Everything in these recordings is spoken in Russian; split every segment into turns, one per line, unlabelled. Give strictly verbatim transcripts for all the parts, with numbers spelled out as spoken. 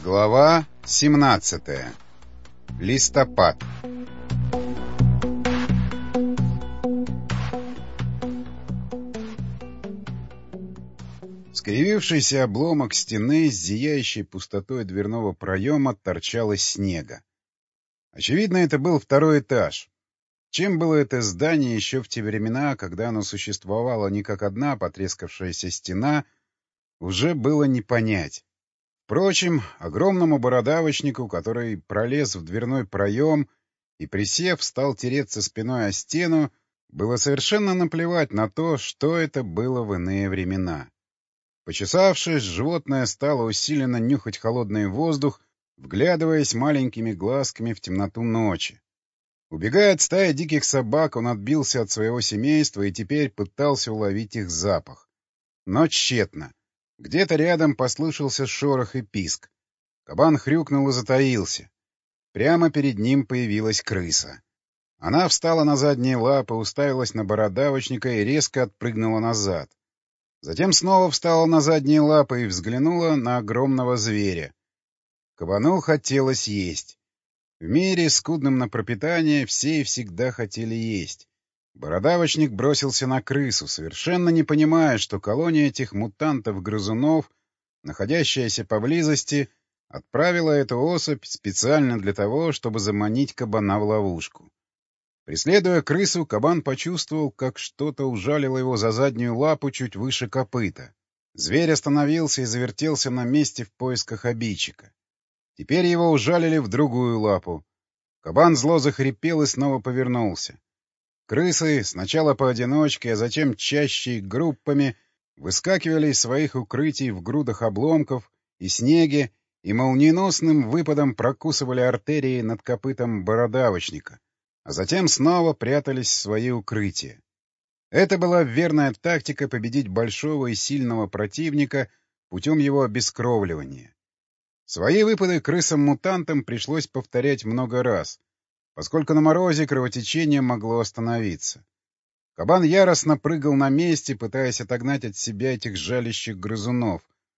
Глава семнадцатая. Листопад. Скривившийся обломок стены с зияющей пустотой дверного проема торчал из снега. Очевидно, это был второй этаж. Чем было это здание еще в те времена, когда оно существовало не как одна потрескавшаяся стена, уже было не понять. Впрочем, огромному бородавочнику, который пролез в дверной проем и, присев, стал тереться спиной о стену, было совершенно наплевать на то, что это было в иные времена. Почесавшись, животное стало усиленно нюхать холодный воздух, вглядываясь маленькими глазками в темноту ночи. Убегая от стаи диких собак, он отбился от своего семейства и теперь пытался уловить их запах. Но тщетно. Где-то рядом послышался шорох и писк. Кабан хрюкнул и затаился. Прямо перед ним появилась крыса. Она встала на задние лапы, уставилась на бородавочника и резко отпрыгнула назад. Затем снова встала на задние лапы и взглянула на огромного зверя. Кабану хотелось есть. В мире, скудном на пропитание, все и всегда хотели есть. Бородавочник бросился на крысу, совершенно не понимая, что колония этих мутантов-грызунов, находящаяся поблизости, отправила эту особь специально для того, чтобы заманить кабана в ловушку. Преследуя крысу, кабан почувствовал, как что-то ужалило его за заднюю лапу чуть выше копыта. Зверь остановился и завертелся на месте в поисках обидчика. Теперь его ужалили в другую лапу. Кабан зло захрипел и снова повернулся. Крысы, сначала поодиночке, а затем чаще группами, выскакивали из своих укрытий в грудах обломков и снеге и молниеносным выпадом прокусывали артерии над копытом бородавочника, а затем снова прятались в свои укрытия. Это была верная тактика победить большого и сильного противника путем его обескровливания. Свои выпады крысам-мутантам пришлось повторять много раз, поскольку на морозе кровотечение могло остановиться. Кабан яростно прыгал на месте, пытаясь отогнать от себя этих жалящих грызунов.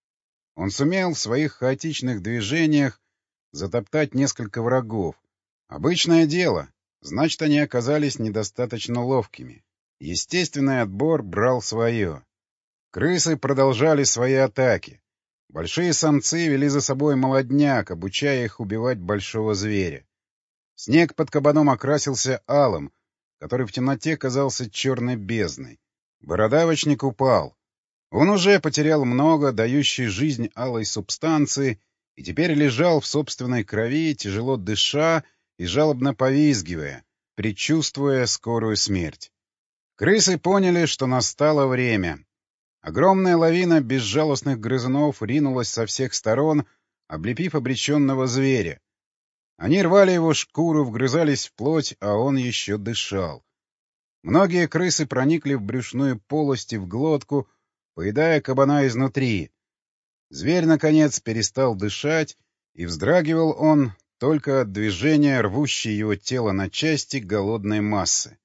Он сумел в своих хаотичных движениях затоптать несколько врагов. Обычное дело, значит, они оказались недостаточно ловкими. Естественный отбор брал свое. Крысы продолжали свои атаки. Большие самцы вели за собой молодняк, обучая их убивать большого зверя. Снег под кабаном окрасился алым, который в темноте казался черной бездной. Бородавочник упал. Он уже потерял много дающей жизнь алой субстанции и теперь лежал в собственной крови, тяжело дыша и жалобно повизгивая, предчувствуя скорую смерть. Крысы поняли, что настало время. Огромная лавина безжалостных грызунов ринулась со всех сторон, облепив обреченного зверя. Они рвали его шкуру, вгрызались в плоть, а он еще дышал. Многие крысы проникли в брюшную полость и в глотку, поедая кабана изнутри. Зверь, наконец, перестал дышать, и вздрагивал он только от движения, рвущей его тело на части голодной массы.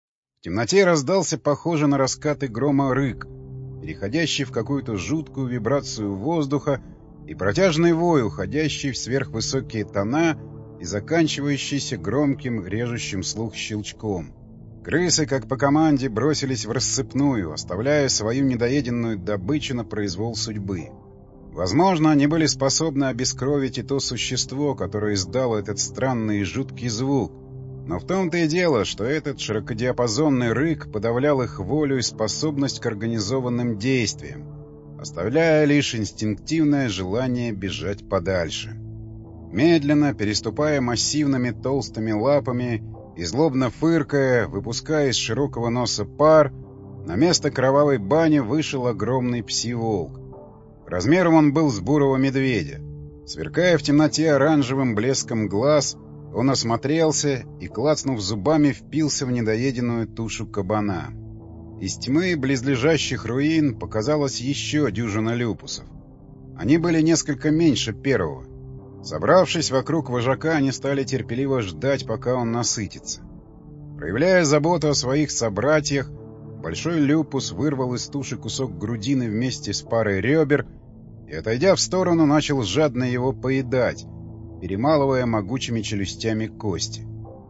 В темноте раздался похожий на раскаты грома рык, переходящий в какую-то жуткую вибрацию воздуха и протяжный вой, уходящий в сверхвысокие тона и заканчивающийся громким, режущим слух щелчком. Крысы, как по команде, бросились в рассыпную, оставляя свою недоеденную добычу на произвол судьбы. Возможно, они были способны обескровить и то существо, которое издало этот странный и жуткий звук, но в том-то и дело, что этот широкодиапазонный рык подавлял их волю и способность к организованным действиям, оставляя лишь инстинктивное желание бежать подальше. Медленно, переступая массивными толстыми лапами и злобно фыркая, выпуская из широкого носа пар, на место кровавой бани вышел огромный пси-волк. Размером он был с бурого медведя. Сверкая в темноте оранжевым блеском глаз, он осмотрелся и, клацнув зубами, впился в недоеденную тушу кабана. Из тьмы близлежащих руин показалось еще дюжина люпусов. Они были несколько меньше первого. Собравшись вокруг вожака, они стали терпеливо ждать, пока он насытится. Проявляя заботу о своих собратьях, большой люпус вырвал из туши кусок грудины вместе с парой ребер и, отойдя в сторону, начал жадно его поедать, перемалывая могучими челюстями кости.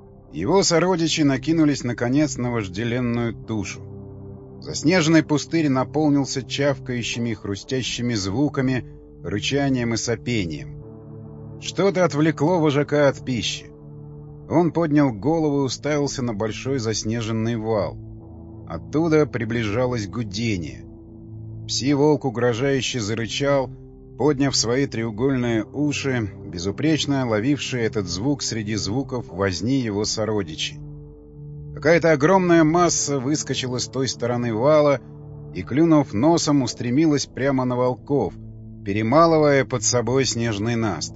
Его сородичи накинулись, наконец, на вожделенную тушу. Заснеженный пустырь наполнился чавкающими и хрустящими звуками, рычанием и сопением. Что-то отвлекло вожака от пищи. Он поднял голову и уставился на большой заснеженный вал. Оттуда приближалось гудение. Пси-волк угрожающе зарычал, подняв свои треугольные уши, безупречно ловившие этот звук среди звуков возни его сородичей. Какая-то огромная масса выскочила с той стороны вала и, клюнув носом, устремилась прямо на волков, перемалывая под собой снежный наст.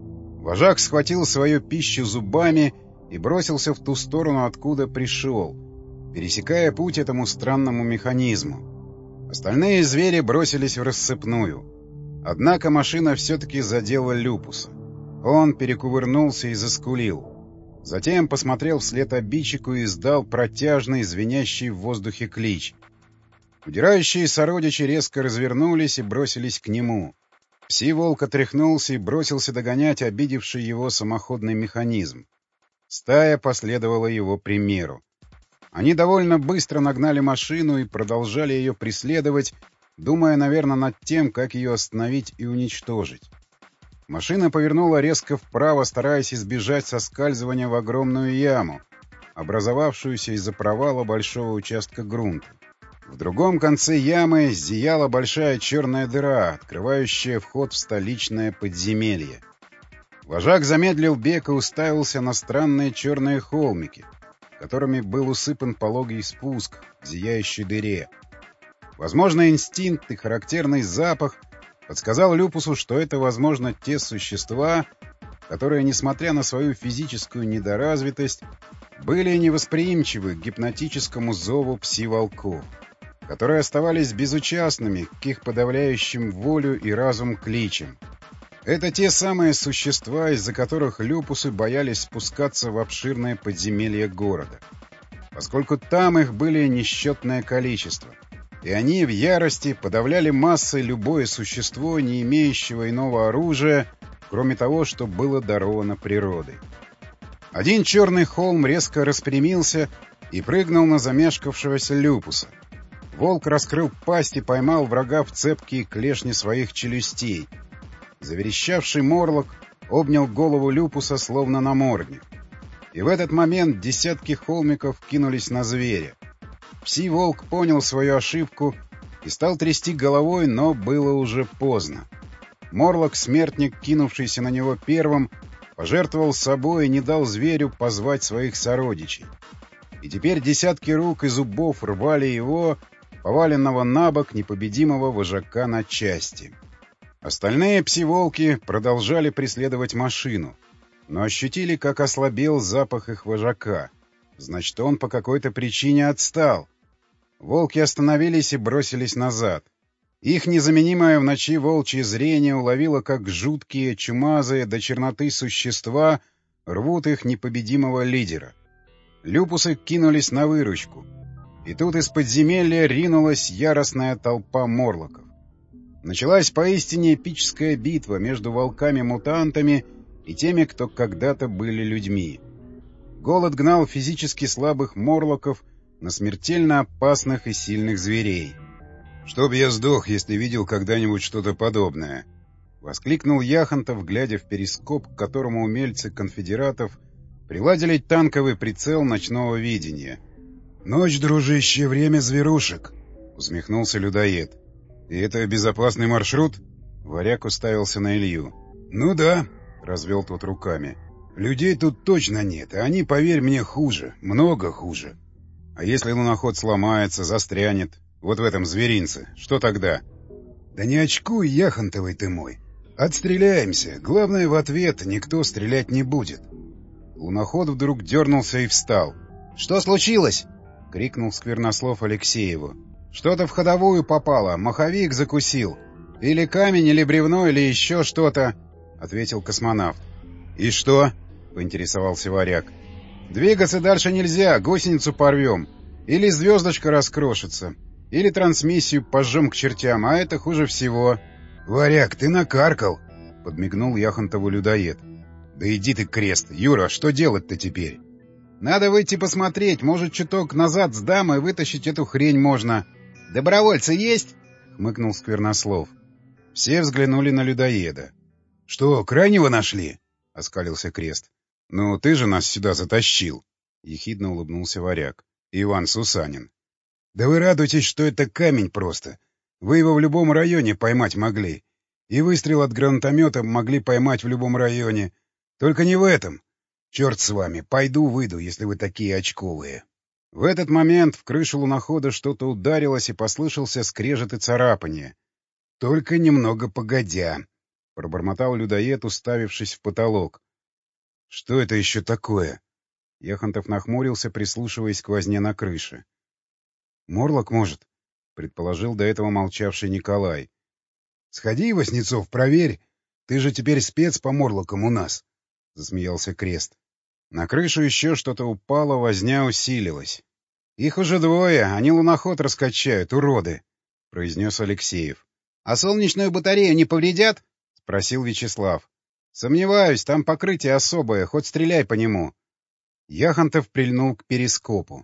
Вожак схватил свою пищу зубами и бросился в ту сторону, откуда пришел, пересекая путь этому странному механизму. Остальные звери бросились в рассыпную. Однако машина все-таки задела Люпуса. Он перекувырнулся и заскулил. Затем посмотрел вслед обидчику и издал протяжный, звенящий в воздухе клич. Удирающие сородичи резко развернулись и бросились к нему. Пси-волк отряхнулся и бросился догонять обидевший его самоходный механизм. Стая последовала его примеру. Они довольно быстро нагнали машину и продолжали ее преследовать, думая, наверное, над тем, как ее остановить и уничтожить. Машина повернула резко вправо, стараясь избежать соскальзывания в огромную яму, образовавшуюся из-за провала большого участка грунта. В другом конце ямы зияла большая черная дыра, открывающая вход в столичное подземелье. Вожак замедлил бег и уставился на странные черные холмики, которыми был усыпан пологий спуск к зияющей дыре. Возможно, инстинкт и характерный запах подсказал Люпусу, что это, возможно, те существа, которые, несмотря на свою физическую недоразвитость, были невосприимчивы к гипнотическому зову пси-волков, которые оставались безучастными к их подавляющим волю и разум кличам. Это те самые существа, из-за которых Люпусы боялись спускаться в обширное подземелье города, поскольку там их были несчетное количество, и они в ярости подавляли массой любое существо, не имеющего иного оружия, кроме того, что было даровано природой. Один черный холм резко распрямился и прыгнул на замешкавшегося Люпуса. Волк раскрыл пасть и поймал врага в цепкие клешни своих челюстей. Заверещавший морлок обнял голову Люпуса, словно намордник. И в этот момент десятки холмиков кинулись на зверя. Пси-волк понял свою ошибку и стал трясти головой, но было уже поздно. Морлок-смертник, кинувшийся на него первым, пожертвовал собой и не дал зверю позвать своих сородичей. И теперь десятки рук и зубов рвали его, поваленного на бок непобедимого вожака, на части. Остальные пси-волки продолжали преследовать машину, но ощутили, как ослабел запах их вожака. Значит, он по какой-то причине отстал. Волки остановились и бросились назад. Их незаменимое в ночи волчье зрение уловило, как жуткие, чумазые до черноты существа рвут их непобедимого лидера. Люпусы кинулись на выручку. И тут из подземелья ринулась яростная толпа морлоков. Началась поистине эпическая битва между волками-мутантами и теми, кто когда-то были людьми. Голод гнал физически слабых морлоков на смертельно опасных и сильных зверей. «Чтоб я сдох, если видел когда-нибудь что-то подобное!» — воскликнул Яхонтов, глядя в перископ, к которому умельцы конфедератов приладили танковый прицел ночного видения. «Ночь, дружище, время зверушек!» — усмехнулся людоед. «И это безопасный маршрут?» — Варяг уставился на Илью. «Ну да», — развел тот руками. «Людей тут точно нет, а они, поверь мне, хуже, много хуже. А если луноход сломается, застрянет, вот в этом зверинце, что тогда?» «Да не очкуй, Яхонтовый ты мой. Отстреляемся, главное, в ответ никто стрелять не будет». Луноход вдруг дернулся и встал. «Что случилось?» — крикнул Сквернослов Алексееву. «Что-то в ходовую попало, маховик закусил. Или камень, или бревно, или еще что-то», — ответил космонавт. «И что?» — поинтересовался Варяг. «Двигаться дальше нельзя, гусеницу порвем. Или звездочка раскрошится, или трансмиссию пожжем к чертям, а это хуже всего». «Варяг, ты накаркал!» — подмигнул Яхонтову людоед. «Да иди ты, Крест! Юра, что делать-то теперь?» «Надо выйти посмотреть, может, чуток назад с дамой вытащить эту хрень можно. Добровольцы есть?» — хмыкнул Сквернослов. Все взглянули на людоеда. «Что, крайнего нашли?» — оскалился Крест. «Ну, ты же нас сюда затащил!» — ехидно улыбнулся Варяг. «Иван Сусанин». «Да вы радуйтесь, что это камень просто. Вы его в любом районе поймать могли. И выстрел от гранатомета могли поймать в любом районе. Только не в этом. Черт с вами, пойду-выйду, если вы такие очковые». В этот момент в крышу лунохода что-то ударилось и послышался скрежет и царапанье. «Только немного погодя», — пробормотал людоед, уставившись в потолок. «Что это еще такое?» Яхонтов нахмурился, прислушиваясь к возне на крыше. «Морлок, может?» — предположил до этого молчавший Николай. «Сходи, Васнецов, проверь. Ты же теперь спец по морлокам у нас», — засмеялся Крест. На крышу еще что-то упало, возня усилилась. «Их уже двое, они луноход раскачают, уроды», — произнес Алексеев. «А солнечную батарею не повредят?» — спросил Вячеслав. «Сомневаюсь, там покрытие особое, хоть стреляй по нему». Яхонтов прильнул к перископу.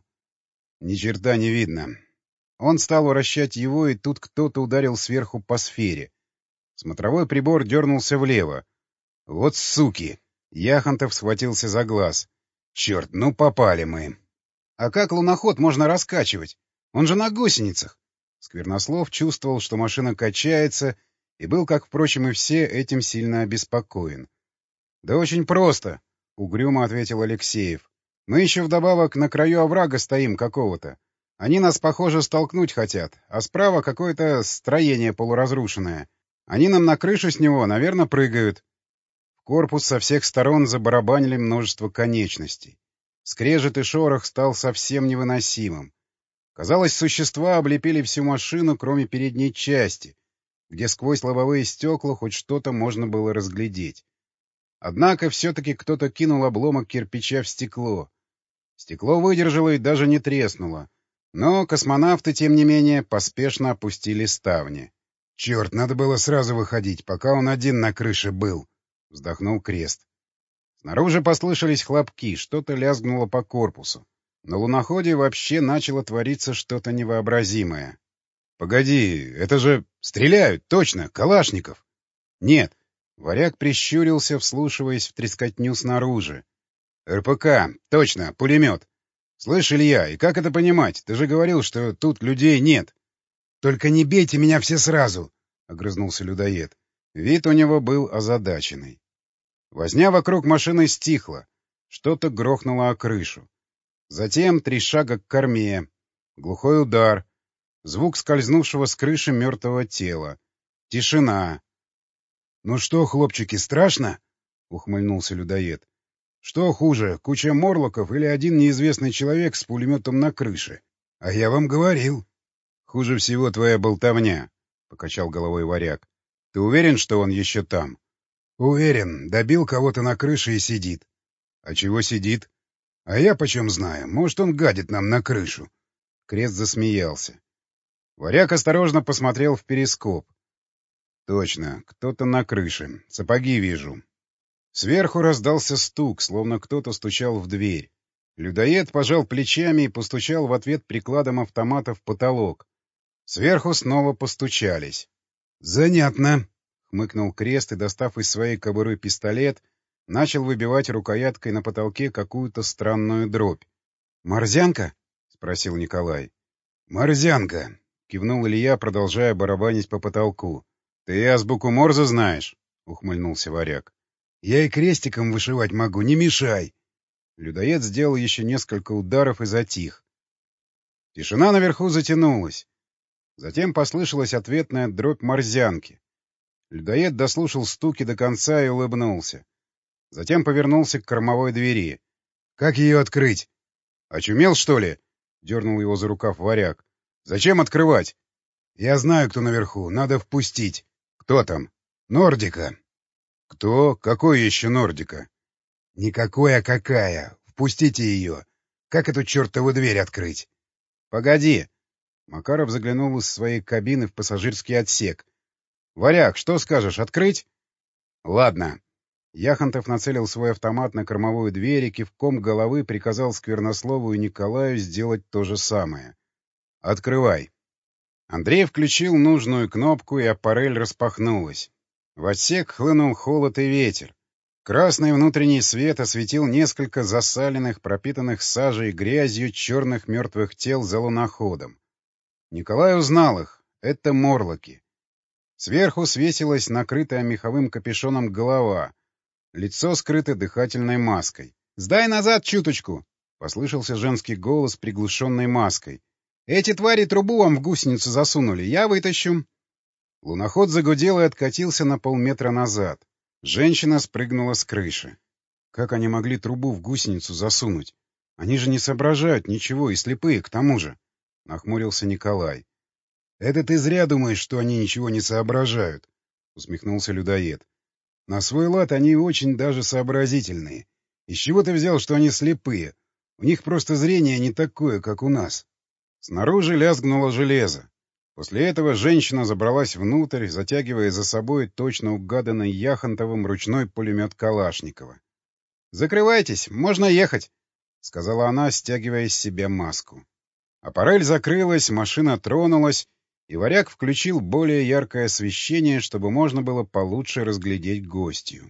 Ни черта не видно. Он стал вращать его, и тут кто-то ударил сверху по сфере. Смотровой прибор дернулся влево. «Вот суки!» Яхонтов схватился за глаз. «Черт, ну попали мы!» «А как луноход можно раскачивать? Он же на гусеницах!» Сквернослов чувствовал, что машина качается, и был, как, впрочем, и все, этим сильно обеспокоен. «Да очень просто», — угрюмо ответил Алексеев. «Мы еще вдобавок на краю оврага стоим какого-то. Они нас, похоже, столкнуть хотят, а справа какое-то строение полуразрушенное. Они нам на крышу с него, наверное, прыгают». В корпус со всех сторон забарабанили множество конечностей. Скрежет и шорох стал совсем невыносимым. Казалось, существа облепили всю машину, кроме передней части, где сквозь лобовые стекла хоть что-то можно было разглядеть. Однако все-таки кто-то кинул обломок кирпича в стекло. Стекло выдержало и даже не треснуло. Но космонавты, тем не менее, поспешно опустили ставни. — Черт, надо было сразу выходить, пока он один на крыше был, — вздохнул Крест. Снаружи послышались хлопки, что-то лязгнуло по корпусу. На луноходе вообще начало твориться что-то невообразимое. — Погоди, это же... Стреляют, точно, Калашников! — Нет. Варяг прищурился, вслушиваясь в трескотню снаружи. — РПК, точно, пулемет. Слышь, Илья, и как это понимать? Ты же говорил, что тут людей нет. — Только не бейте меня все сразу, — огрызнулся людоед. Вид у него был озадаченный. Возня вокруг машины стихла. Что-то грохнуло о крышу. Затем три шага к корме. Глухой удар. Звук скользнувшего с крыши мертвого тела. Тишина. — Ну что, хлопчики, страшно? — ухмыльнулся людоед. — Что хуже, куча морлоков или один неизвестный человек с пулеметом на крыше? А я вам говорил. — Хуже всего твоя болтовня, — покачал головой Варяг. — Ты уверен, что он еще там? — Уверен. Добил кого-то на крыше и сидит. — А чего сидит? — А я почем знаю. Может, он гадит нам на крышу. Крест засмеялся. Варяг осторожно посмотрел в перископ. Точно, кто-то на крыше. Сапоги вижу. Сверху раздался стук, словно кто-то стучал в дверь. Людоед пожал плечами и постучал в ответ прикладом автомата в потолок. Сверху снова постучались. «Занятно», — хмыкнул Крест и, достав из своей кобуры пистолет, начал выбивать рукояткой на потолке какую-то странную дробь. «Морзянка?» — спросил Николай. «Морзянка», — кивнул Илья, продолжая барабанить по потолку. — Ты азбуку Морзе знаешь? — ухмыльнулся Варяг. — Я и крестиком вышивать могу, не мешай. Людоед сделал еще несколько ударов и затих. Тишина наверху затянулась. Затем послышалась ответная дробь морзянки. Людоед дослушал стуки до конца и улыбнулся. Затем повернулся к кормовой двери. — Как ее открыть? — Очумел, что ли? — дернул его за рукав Варяг. — Зачем открывать? — Я знаю, кто наверху. Надо впустить. — Кто там? — Нордика. — Кто? Какой еще Нордика? — Никакой, а какая. Впустите ее. Как эту чертову дверь открыть? — Погоди. Макаров заглянул из своей кабины в пассажирский отсек. Варяг, что скажешь, открыть? Ладно. Яхонтов нацелил свой автомат на кормовую дверь и кивком головы приказал Сквернослову и Николаю сделать то же самое. «Открывай». Андрей включил нужную кнопку, и аппарель распахнулась. В отсек хлынул холод и ветер. Красный внутренний свет осветил несколько засаленных, пропитанных сажей и грязью черных мертвых тел за луноходом. Николай узнал их. Это морлоки. Сверху свесилась накрытая меховым капюшоном голова. Лицо скрыто дыхательной маской. «Сдай назад чуточку!» — послышался женский голос, приглушенной маской. «Эти твари трубу вам в гусеницу засунули. Я вытащу». Луноход загудел и откатился на полметра назад. Женщина спрыгнула с крыши. Как они могли трубу в гусеницу засунуть? Они же не соображают ничего и слепые, к тому же. — нахмурился Николай. — Это ты зря думаешь, что они ничего не соображают, — усмехнулся людоед. — На свой лад они очень даже сообразительные. Из чего ты взял, что они слепые? У них просто зрение не такое, как у нас. Снаружи лязгнуло железо. После этого женщина забралась внутрь, затягивая за собой точно угаданный Яхонтовым ручной пулемет Калашникова. — Закрывайтесь, можно ехать, — сказала она, стягивая с себя маску. Аппарель закрылась, машина тронулась, и Варяг включил более яркое освещение, чтобы можно было получше разглядеть гостью.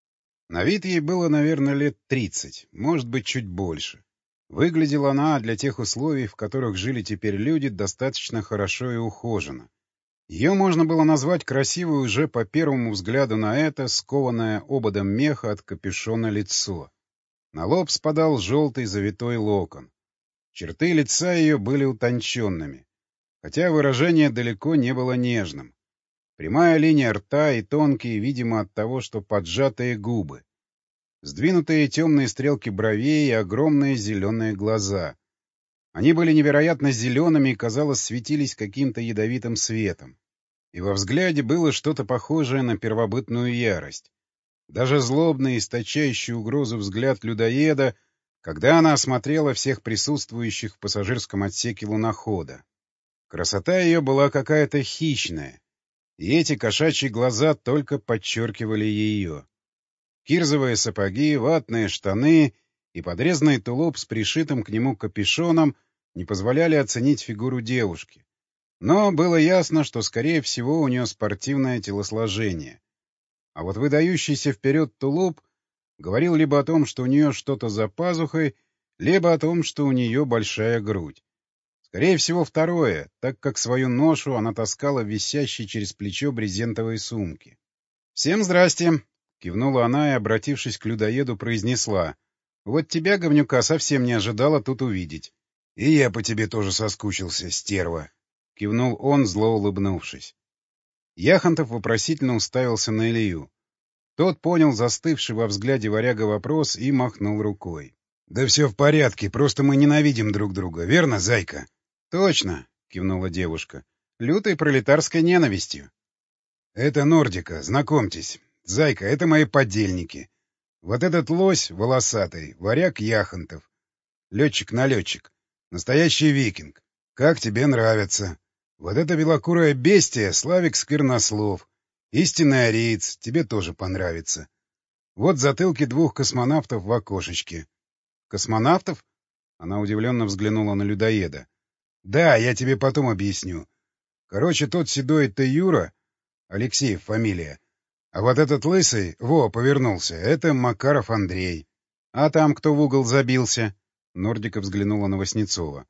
На вид ей было, наверное, лет тридцать, может быть, чуть больше. Выглядела она для тех условий, в которых жили теперь люди, достаточно хорошо и ухоженно. Ее можно было назвать красивой уже по первому взгляду на это, скованное ободом меха от капюшона лицо. На лоб спадал желтый завитой локон. Черты лица ее были утонченными, хотя выражение далеко не было нежным. Прямая линия рта и тонкие, видимо, от того, что поджатые губы. Сдвинутые темные стрелки бровей и огромные зеленые глаза. Они были невероятно зелеными и, казалось, светились каким-то ядовитым светом. И во взгляде было что-то похожее на первобытную ярость. Даже злобный, источающий угрозу взгляд людоеда, когда она осмотрела всех присутствующих в пассажирском отсеке лунохода. Красота ее была какая-то хищная, и эти кошачьи глаза только подчеркивали ее. Кирзовые сапоги, ватные штаны и подрезанный тулуп с пришитым к нему капюшоном не позволяли оценить фигуру девушки. Но было ясно, что, скорее всего, у нее спортивное телосложение. А вот выдающийся вперед тулуп говорил либо о том, что у нее что-то за пазухой, либо о том, что у нее большая грудь. Скорее всего, второе, так как свою ношу она таскала в висящей через плечо брезентовой сумке. «Всем здрасте!» — кивнула она и, обратившись к людоеду, произнесла. «Вот тебя, говнюка, совсем не ожидала тут увидеть». «И я по тебе тоже соскучился, стерва!» — кивнул он, зло улыбнувшись. Яхонтов вопросительно уставился на Илью. Тот понял застывший во взгляде Варяга вопрос и махнул рукой. — Да все в порядке, просто мы ненавидим друг друга, верно, зайка? — Точно, — кивнула девушка, — лютой пролетарской ненавистью. — Это Нордика, знакомьтесь. Зайка, это мои подельники. Вот этот лось волосатый, Варяг Яхонтов. Летчик-налетчик. Настоящий викинг. Как тебе нравится? Вот это белокурое бестие Славик Сквернослов. Истинный ариец, тебе тоже понравится. Вот затылки двух космонавтов в окошечке. Космонавтов? Она удивленно взглянула на людоеда. Да, я тебе потом объясню. Короче, тот седой — это Юра, Алексеев фамилия. А вот этот лысый, во, повернулся, это Макаров Андрей. А там кто в угол забился? Нордика взглянула на Васнецова.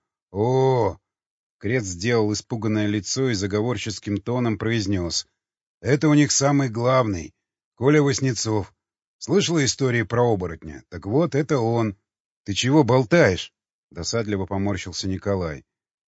О! Крец сделал испуганное лицо и заговорческим тоном произнес. Это у них самый главный, Коля Васнецов. Слышала истории про оборотня? Так вот, это он. Ты чего болтаешь? Досадливо поморщился Николай.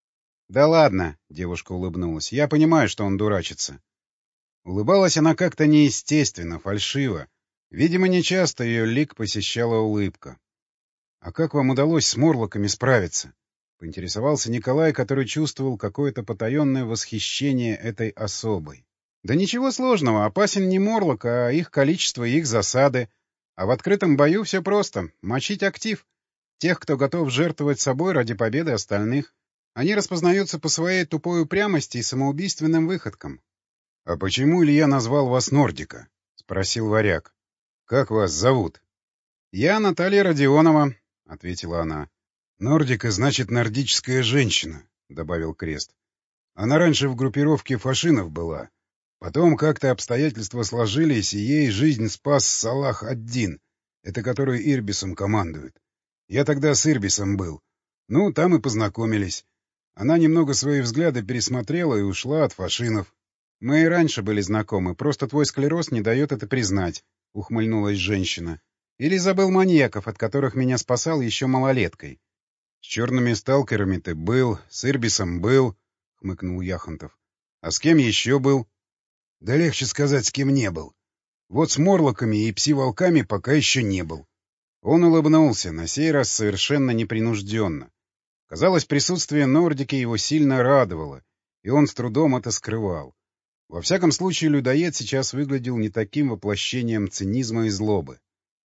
Да ладно, девушка улыбнулась. Я понимаю, что он дурачится. Улыбалась она как-то неестественно, фальшиво. Видимо, нечасто ее лик посещала улыбка. — А как вам удалось с морлоками справиться? — поинтересовался Николай, который чувствовал какое-то потаенное восхищение этой особой. — Да ничего сложного, опасен не морлок, а их количество и их засады. А в открытом бою все просто — мочить актив. Тех, кто готов жертвовать собой ради победы остальных. Они распознаются по своей тупой упрямости и самоубийственным выходкам. — А почему Илья назвал вас Нордика? — спросил Варяг. — Как вас зовут? — Я Наталья Родионова, — ответила она. — Нордика значит нордическая женщина, — добавил Крест. Она раньше в группировке фашинов была. Потом как-то обстоятельства сложились, и ей жизнь спас Салах ад-Дин, это который Ирбисом командует. Я тогда с Ирбисом был. Ну, там и познакомились. Она немного свои взгляды пересмотрела и ушла от фашинов. — Мы и раньше были знакомы, просто твой склероз не дает это признать, — ухмыльнулась женщина. — Или забыл маньяков, от которых меня спасал еще малолеткой. — С черными сталкерами ты был, с Ирбисом был, — хмыкнул Яхонтов. — А с кем еще был? — Да легче сказать, с кем не был. Вот с морлоками и пси-волками пока еще не был. Он улыбнулся, на сей раз совершенно непринужденно. Казалось, присутствие Нордики его сильно радовало, и он с трудом это скрывал. Во всяком случае, людоед сейчас выглядел не таким воплощением цинизма и злобы.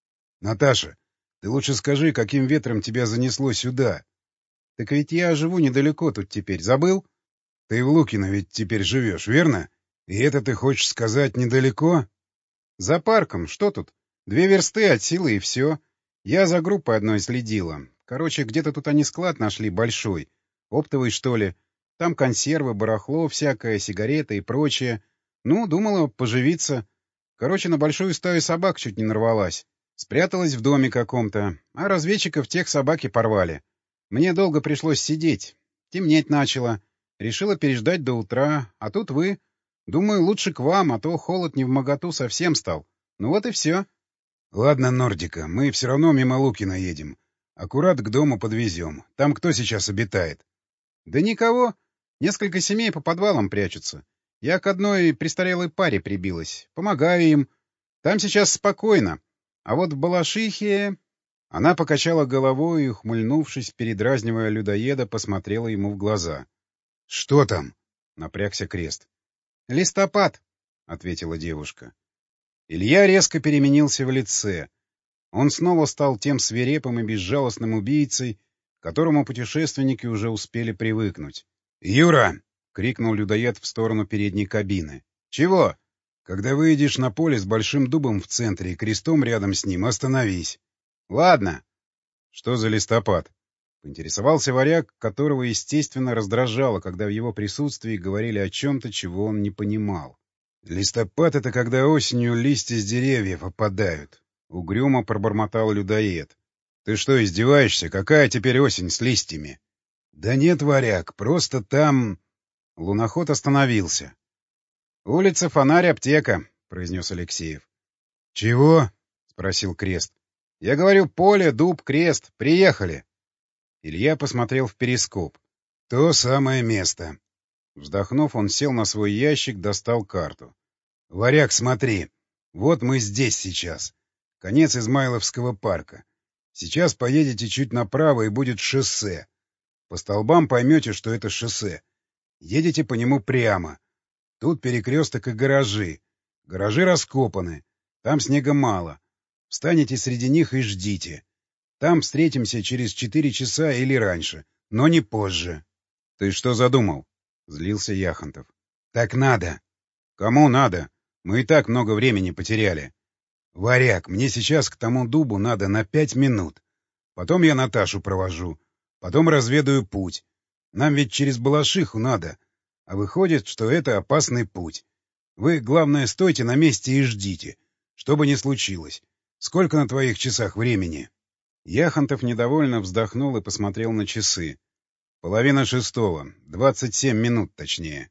— Наташа, ты лучше скажи, каким ветром тебя занесло сюда? — Так ведь я живу недалеко тут теперь, забыл? — Ты в Лукино ведь теперь живешь, верно? И это ты хочешь сказать недалеко? — За парком, что тут? Две версты от силы и все. Я за группой одной следила. Короче, где-то тут они склад нашли большой. Оптовый, что ли. Там консервы, барахло всякое, сигареты и прочее. Ну, думала поживиться. Короче, на большую стаю собак чуть не нарвалась. Спряталась в доме каком-то, а разведчиков тех собаки порвали. Мне долго пришлось сидеть. Темнеть начало. Решила переждать до утра, а тут вы. Думаю, лучше к вам, а то холод невмоготу совсем стал. Ну вот и все. — Ладно, Нордика, мы все равно мимо Лукина едем. Аккурат к дому подвезем. Там кто сейчас обитает? — Да никого. Несколько семей по подвалам прячутся. Я к одной престарелой паре прибилась. Помогаю им. Там сейчас спокойно. А вот в Балашихе... Она покачала головой и, ухмыльнувшись, передразнивая людоеда, посмотрела ему в глаза. — Что там? — напрягся Крест. — Листопад, — ответила девушка. Илья резко переменился в лице. Он снова стал тем свирепым и безжалостным убийцей, к которому путешественники уже успели привыкнуть. «Юра!» — крикнул людоед в сторону передней кабины. «Чего?» «Когда выйдешь на поле с большим дубом в центре и крестом рядом с ним, остановись». «Ладно». «Что за листопад?» — поинтересовался варяг, которого, естественно, раздражало, когда в его присутствии говорили о чем-то, чего он не понимал. «Листопад — это когда осенью листья с деревьев опадают», — угрюмо пробормотал людоед. «Ты что, издеваешься? Какая теперь осень с листьями?» «Да нет, варяг, просто там...» Луноход остановился. «Улица, фонарь, аптека», — произнес Алексеев. «Чего?» — спросил Крест. «Я говорю, поле, дуб, крест. Приехали». Илья посмотрел в перископ. «То самое место». Вздохнув, он сел на свой ящик, достал карту. «Варяг, смотри. Вот мы здесь сейчас. Конец Измайловского парка. Сейчас поедете чуть направо, и будет шоссе. По столбам поймете, что это шоссе. Едете по нему прямо. Тут перекресток и гаражи. Гаражи раскопаны. Там снега мало. Встанете среди них и ждите. Там встретимся через четыре часа или раньше, но не позже». — Ты что задумал? — злился Яхонтов. — Так надо. — Кому надо? Мы и так много времени потеряли. — Варяг, мне сейчас к тому дубу надо на пять минут. Потом я Наташу провожу. Потом разведаю путь. Нам ведь через Балашиху надо. А выходит, что это опасный путь. Вы, главное, стойте на месте и ждите. Что бы ни случилось. Сколько на твоих часах времени? Яхонтов недовольно вздохнул и посмотрел на часы. Половина шестого. Двадцать семь минут, точнее.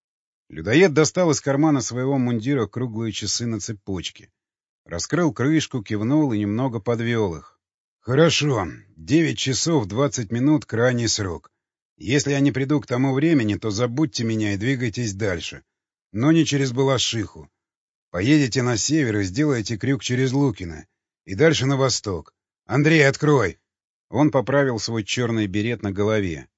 Людоед достал из кармана своего мундира круглые часы на цепочке. Раскрыл крышку, кивнул и немного подвел их. «Хорошо. Девять часов двадцать минут — крайний срок. Если я не приду к тому времени, то забудьте меня и двигайтесь дальше. Но не через Балашиху. Поедете на север и сделаете крюк через Лукино. И дальше на восток. Андрей, открой!» Он поправил свой черный берет на голове.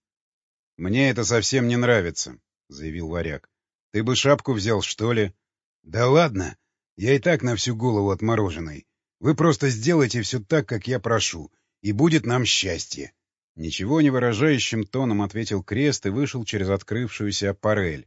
«Мне это совсем не нравится», — заявил варяг. «Ты бы шапку взял, что ли?» «Да ладно. Я и так на всю голову отмороженный. Вы просто сделайте все так, как я прошу, и будет нам счастье». Ничего не выражающим тоном ответил Крест и вышел через открывшуюся аппарель.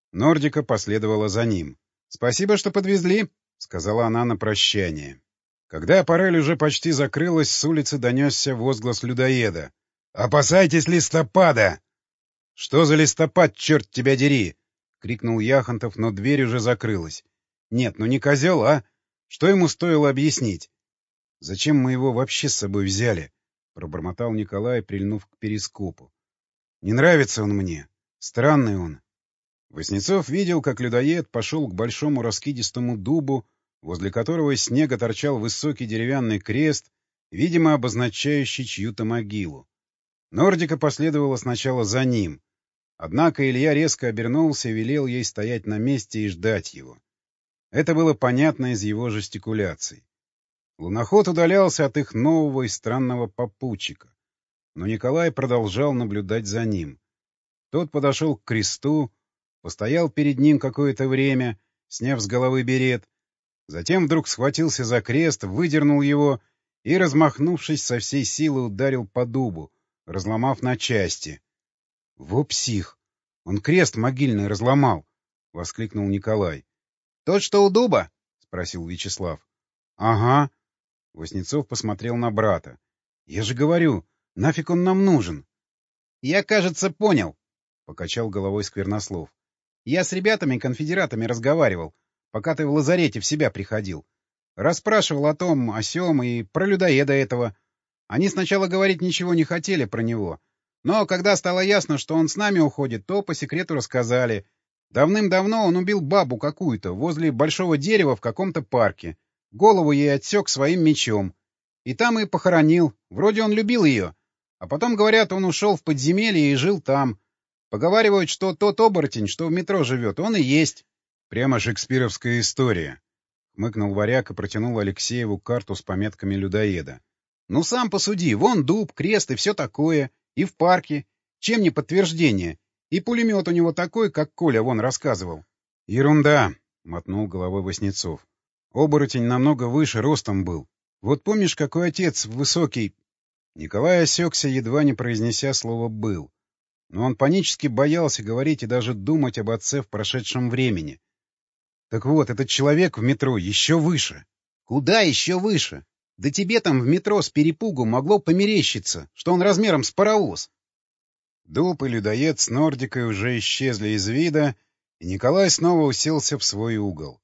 Нордика последовала за ним. — Спасибо, что подвезли, — сказала она на прощание. Когда аппарель уже почти закрылась, с улицы донесся возглас людоеда. — Опасайтесь листопада! — Что за листопад, черт тебя дери! — крикнул Яхонтов, но дверь уже закрылась. — Нет, ну не козел, а? Что ему стоило объяснить? — Зачем мы его вообще с собой взяли? — пробормотал Николай, прильнув к перископу. — Не нравится он мне. Странный он. Васнецов видел, как людоед пошел к большому раскидистому дубу, возле которого из снега торчал высокий деревянный крест, видимо, обозначающий чью-то могилу. Нордика последовала сначала за ним. Однако Илья резко обернулся и велел ей стоять на месте и ждать его. Это было понятно из его жестикуляций. Луноход удалялся от их нового и странного попутчика. Но Николай продолжал наблюдать за ним. Тот подошел к кресту, постоял перед ним какое-то время, сняв с головы берет, затем вдруг схватился за крест, выдернул его и, размахнувшись, со всей силы ударил по дубу, разломав на части. — Во псих! Он крест могильный разломал! — воскликнул Николай. — Тот, что у дуба? — спросил Вячеслав. — Ага. Васнецов посмотрел на брата. — Я же говорю, нафиг он нам нужен? — Я, кажется, понял, — покачал головой Сквернослов. — Я с ребятами-конфедератами разговаривал, пока ты в лазарете в себя приходил. Расспрашивал о том, о сём и про людоеда этого. Они сначала говорить ничего не хотели про него. Но когда стало ясно, что он с нами уходит, то по секрету рассказали. Давным-давно он убил бабу какую-то возле большого дерева в каком-то парке. Голову ей отсек своим мечом. И там и похоронил. Вроде он любил ее. А потом, говорят, он ушел в подземелье и жил там. Поговаривают, что тот оборотень, что в метро живет, он и есть. Прямо шекспировская история. Хмыкнул Варяг и протянул Алексееву карту с пометками людоеда. Ну сам посуди, вон дуб, крест и все такое. И в парке. Чем не подтверждение? И пулемет у него такой, как Коля вон рассказывал. — Ерунда, — мотнул головой Васнецов. Оборотень намного выше ростом был. Вот помнишь, какой отец высокий... Николай осекся, едва не произнеся слово «был». Но он панически боялся говорить и даже думать об отце в прошедшем времени. Так вот, этот человек в метро еще выше. — Куда еще выше? Да тебе там в метро с перепугу могло померещиться, что он размером с паровоз. Дуб и людоед с Нордикой уже исчезли из вида, и Николай снова уселся в свой угол.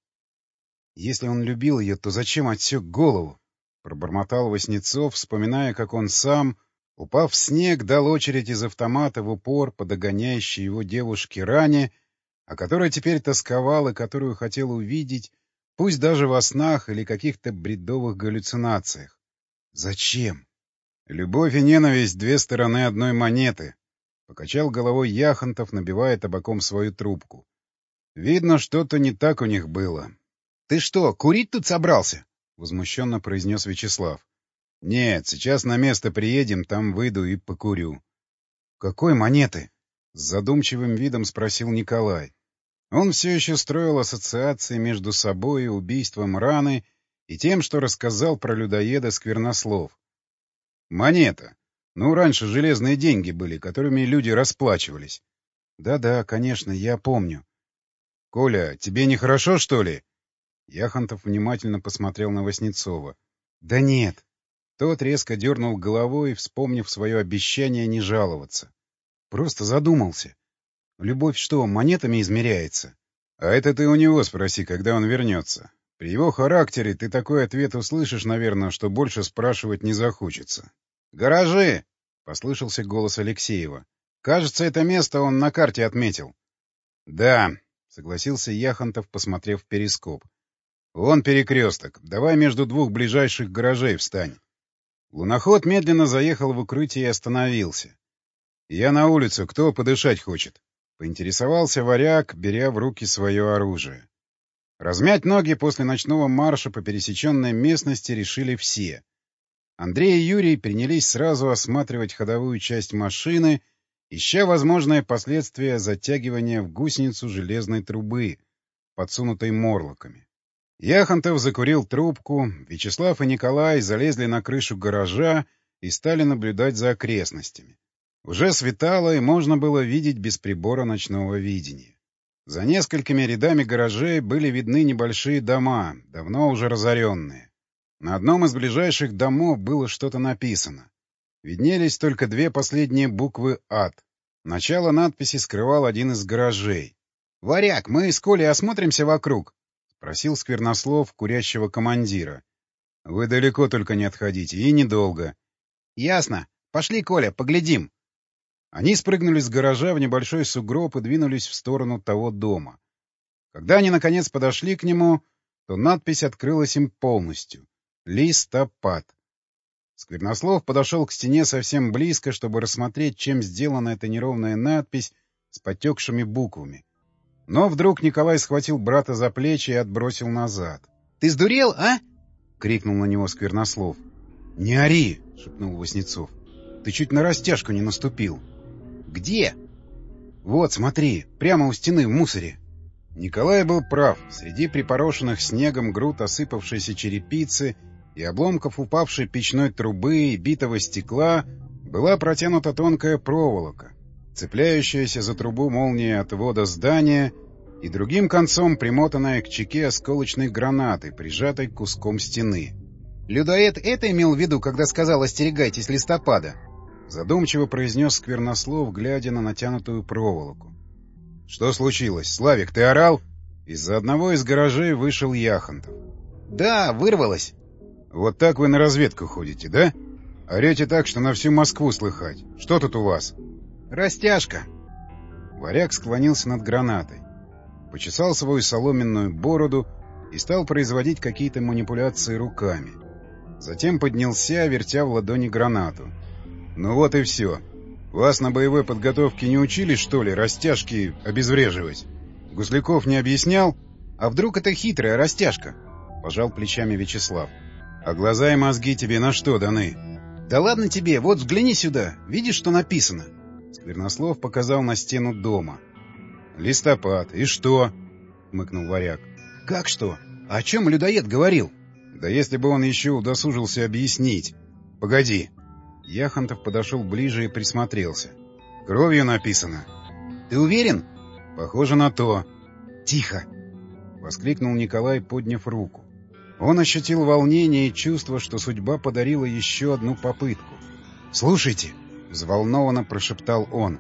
Если он любил ее, то зачем отсек голову? Пробормотал Васнецов, вспоминая, как он сам, упав в снег, дал очередь из автомата в упор по догоняющей его девушке ране, о которой теперь тосковал и которую хотел увидеть, пусть даже во снах или каких-то бредовых галлюцинациях. Зачем? Любовь и ненависть — две стороны одной монеты. Покачал головой Яхонтов, набивая табаком свою трубку. Видно, что-то не так у них было. — Ты что, курить тут собрался? — возмущенно произнес Вячеслав. — Нет, сейчас на место приедем, там выйду и покурю. — Какой монеты? — с задумчивым видом спросил Николай. Он все еще строил ассоциации между собой и убийством раны и тем, что рассказал про людоеда Сквернослов. Монета. Ну, раньше железные деньги были, которыми люди расплачивались. Да-да, конечно, я помню. — Коля, тебе нехорошо, что ли? Яхонтов внимательно посмотрел на Васнецова. — Да нет. Тот резко дернул головой, вспомнив свое обещание не жаловаться. Просто задумался. Любовь что, монетами измеряется? А это ты у него спроси, когда он вернется. При его характере ты такой ответ услышишь, наверное, что больше спрашивать не захочется. «Гаражи!» — послышался голос Алексеева. «Кажется, это место он на карте отметил». «Да», — согласился Яхонтов, посмотрев в перископ. «Вон перекресток. Давай между двух ближайших гаражей встань». Луноход медленно заехал в укрытие и остановился. «Я на улицу. Кто подышать хочет?» — поинтересовался Варяг, беря в руки свое оружие. Размять ноги после ночного марша по пересеченной местности решили все. Андрей и Юрий принялись сразу осматривать ходовую часть машины, ища возможные последствия затягивания в гусеницу железной трубы, подсунутой морлоками. Яхонтов закурил трубку, Вячеслав и Николай залезли на крышу гаража и стали наблюдать за окрестностями. Уже светало, и можно было видеть без прибора ночного видения. За несколькими рядами гаражей были видны небольшие дома, давно уже разоренные. На одном из ближайших домов было что-то написано. Виднелись только две последние буквы «Ад». Начало надписи скрывал один из гаражей. — Варяг, мы с Колей осмотримся вокруг? — спросил Сквернослов курящего командира. — Вы далеко только не отходите, и недолго. — Ясно. Пошли, Коля, поглядим. Они спрыгнули с гаража в небольшой сугроб и двинулись в сторону того дома. Когда они, наконец, подошли к нему, то надпись открылась им полностью. «Листопад». Сквернослов подошел к стене совсем близко, чтобы рассмотреть, чем сделана эта неровная надпись с потекшими буквами. Но вдруг Николай схватил брата за плечи и отбросил назад. — Ты сдурел, а? — крикнул на него Сквернослов. — Не ори! — шепнул Васнецов. — Ты чуть на растяжку не наступил. — Где? — Вот, смотри, прямо у стены в мусоре. Николай был прав. Среди припорошенных снегом груд осыпавшейся черепицы и обломков упавшей печной трубы и битого стекла была протянута тонкая проволока, цепляющаяся за трубу молнией отвода здания и другим концом примотанная к чеке осколочной гранаты, прижатой куском стены. «Людоед это имел в виду, когда сказал «остерегайтесь листопада»?» — задумчиво произнес Сквернослов, глядя на натянутую проволоку. «Что случилось? Славик, ты орал?» Из-за одного из гаражей вышел Яхонтов. «Да, вырвалось». «Вот так вы на разведку ходите, да? Орете так, что на всю Москву слыхать. Что тут у вас?» «Растяжка». Варяг склонился над гранатой, почесал свою соломенную бороду и стал производить какие-то манипуляции руками. Затем поднялся, вертя в ладони гранату. «Ну вот и все. Вас на боевой подготовке не учили, что ли, растяжки обезвреживать? Гусляков не объяснял? А вдруг это хитрая растяжка?» — пожал плечами Вячеслав. «А глаза и мозги тебе на что даны?» «Да ладно тебе, вот взгляни сюда. Видишь, что написано?» Сквернослов показал на стену дома. «Листопад. И что?» — хмыкнул Варяг. «Как что? О чем людоед говорил?» «Да если бы он еще удосужился объяснить. Погоди». Яхонтов подошел ближе и присмотрелся. «Кровью написано». «Ты уверен?» «Похоже на то». «Тихо!» — воскликнул Николай, подняв руку. Он ощутил волнение и чувство, что судьба подарила еще одну попытку. «Слушайте!» — взволнованно прошептал он.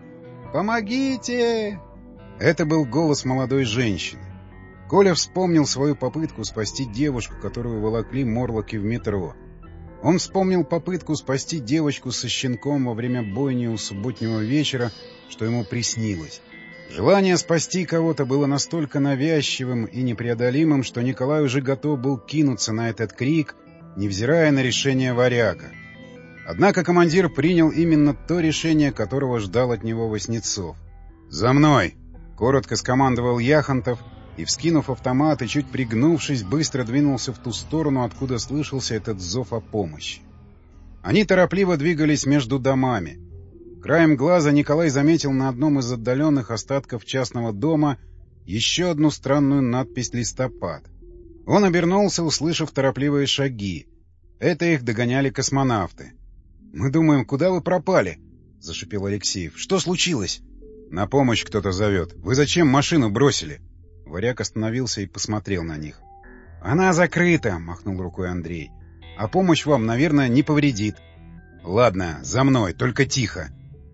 «Помогите!» Это был голос молодой женщины. Коля вспомнил свою попытку спасти девушку, которую волокли морлоки в метро. Он вспомнил попытку спасти девочку со щенком во время бойни у субботнего вечера, что ему приснилось. Желание спасти кого-то было настолько навязчивым и непреодолимым, что Николай уже готов был кинуться на этот крик, невзирая на решение Варяга. Однако командир принял именно то решение, которого ждал от него Васнецов. «За мной!» — коротко скомандовал Яхонтов и, вскинув автомат и чуть пригнувшись, быстро двинулся в ту сторону, откуда слышался этот зов о помощи. Они торопливо двигались между домами. Краем глаза Николай заметил на одном из отдаленных остатков частного дома еще одну странную надпись «Листопад». Он обернулся, услышав торопливые шаги. Это их догоняли космонавты. «Мы думаем, куда вы пропали?» — зашипел Алексеев. «Что случилось?» «На помощь кто-то зовет. Вы зачем машину бросили?» Варяг остановился и посмотрел на них. «Она закрыта!» — махнул рукой Андрей. «А помощь вам, наверное, не повредит». «Ладно, за мной, только тихо».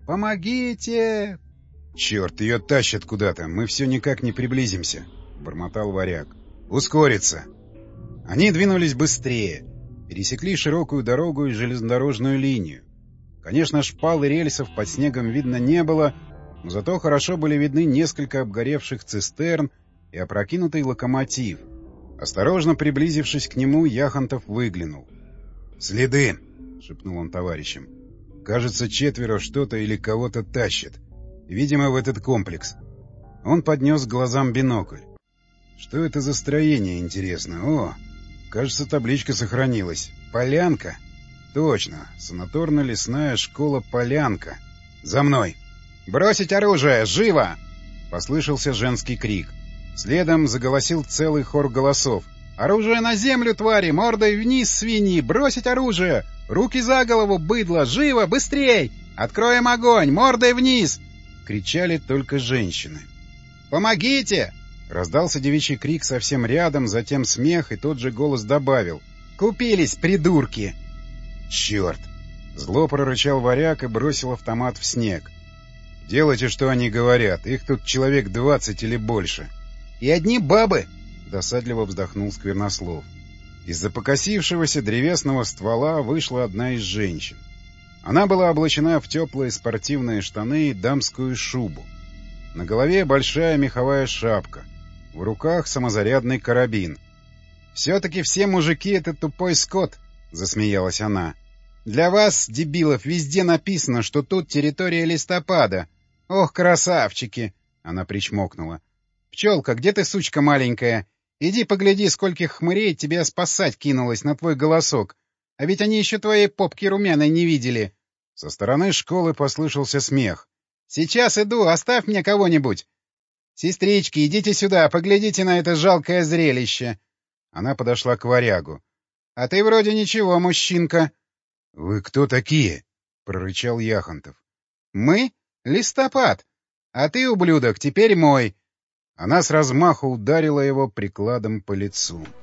«Помогите!» «Черт, ее тащат куда-то, мы все никак не приблизимся», — бормотал Варяг. «Ускориться!» Они двинулись быстрее, пересекли широкую дорогу и железнодорожную линию. Конечно, шпал и рельсов под снегом видно не было, но зато хорошо были видны несколько обгоревших цистерн и опрокинутый локомотив. Осторожно приблизившись к нему, Яхонтов выглянул. «Следы!» — шепнул он товарищам. «Кажется, четверо что-то или кого-то тащат. Видимо, в этот комплекс». Он поднес к глазам бинокль. «Что это за строение, интересно? О, кажется, табличка сохранилась. Полянка? Точно, санаторно-лесная школа «Полянка». За мной!» «Бросить оружие! Живо!» — послышался женский крик. Следом заголосил целый хор голосов. «Оружие на землю, твари! Мордой вниз, свиньи! Бросить оружие! Руки за голову, быдло! Живо! Быстрей! Откроем огонь! Мордой вниз!» — кричали только женщины.
Помогите!»
Раздался девичий крик совсем рядом, затем смех, и тот же голос добавил:
«Купились, придурки!»
«Черт!» Зло прорычал варяг и бросил автомат в снег. «Делайте, что они говорят. Их тут человек двадцать или больше».
«И одни бабы!»
— досадливо вздохнул Сквернослов. Из-за покосившегося древесного ствола вышла одна из женщин. Она была облачена в теплые спортивные штаны и дамскую шубу. На голове большая меховая шапка. В руках самозарядный карабин.
«Все-таки все мужики — это тупой скот!» — засмеялась она. «Для вас, дебилов, везде написано, что тут территория листопада. Ох, красавчики!» — она причмокнула. «Пчелка, где ты, сучка маленькая? Иди погляди, скольких хмырей тебя спасать кинулось на твой голосок. А ведь они еще твоей попки румяной не видели».
Со стороны школы послышался смех.
«Сейчас иду, оставь мне кого-нибудь!» «Сестрички, идите сюда, поглядите на это жалкое зрелище!» Она подошла к варягу. «А ты вроде ничего, мужчинка!»
«Вы кто такие?» — прорычал Яхонтов.
«Мы? Листопад! А ты, ублюдок, теперь мой!»
Она с размаху ударила его прикладом по лицу.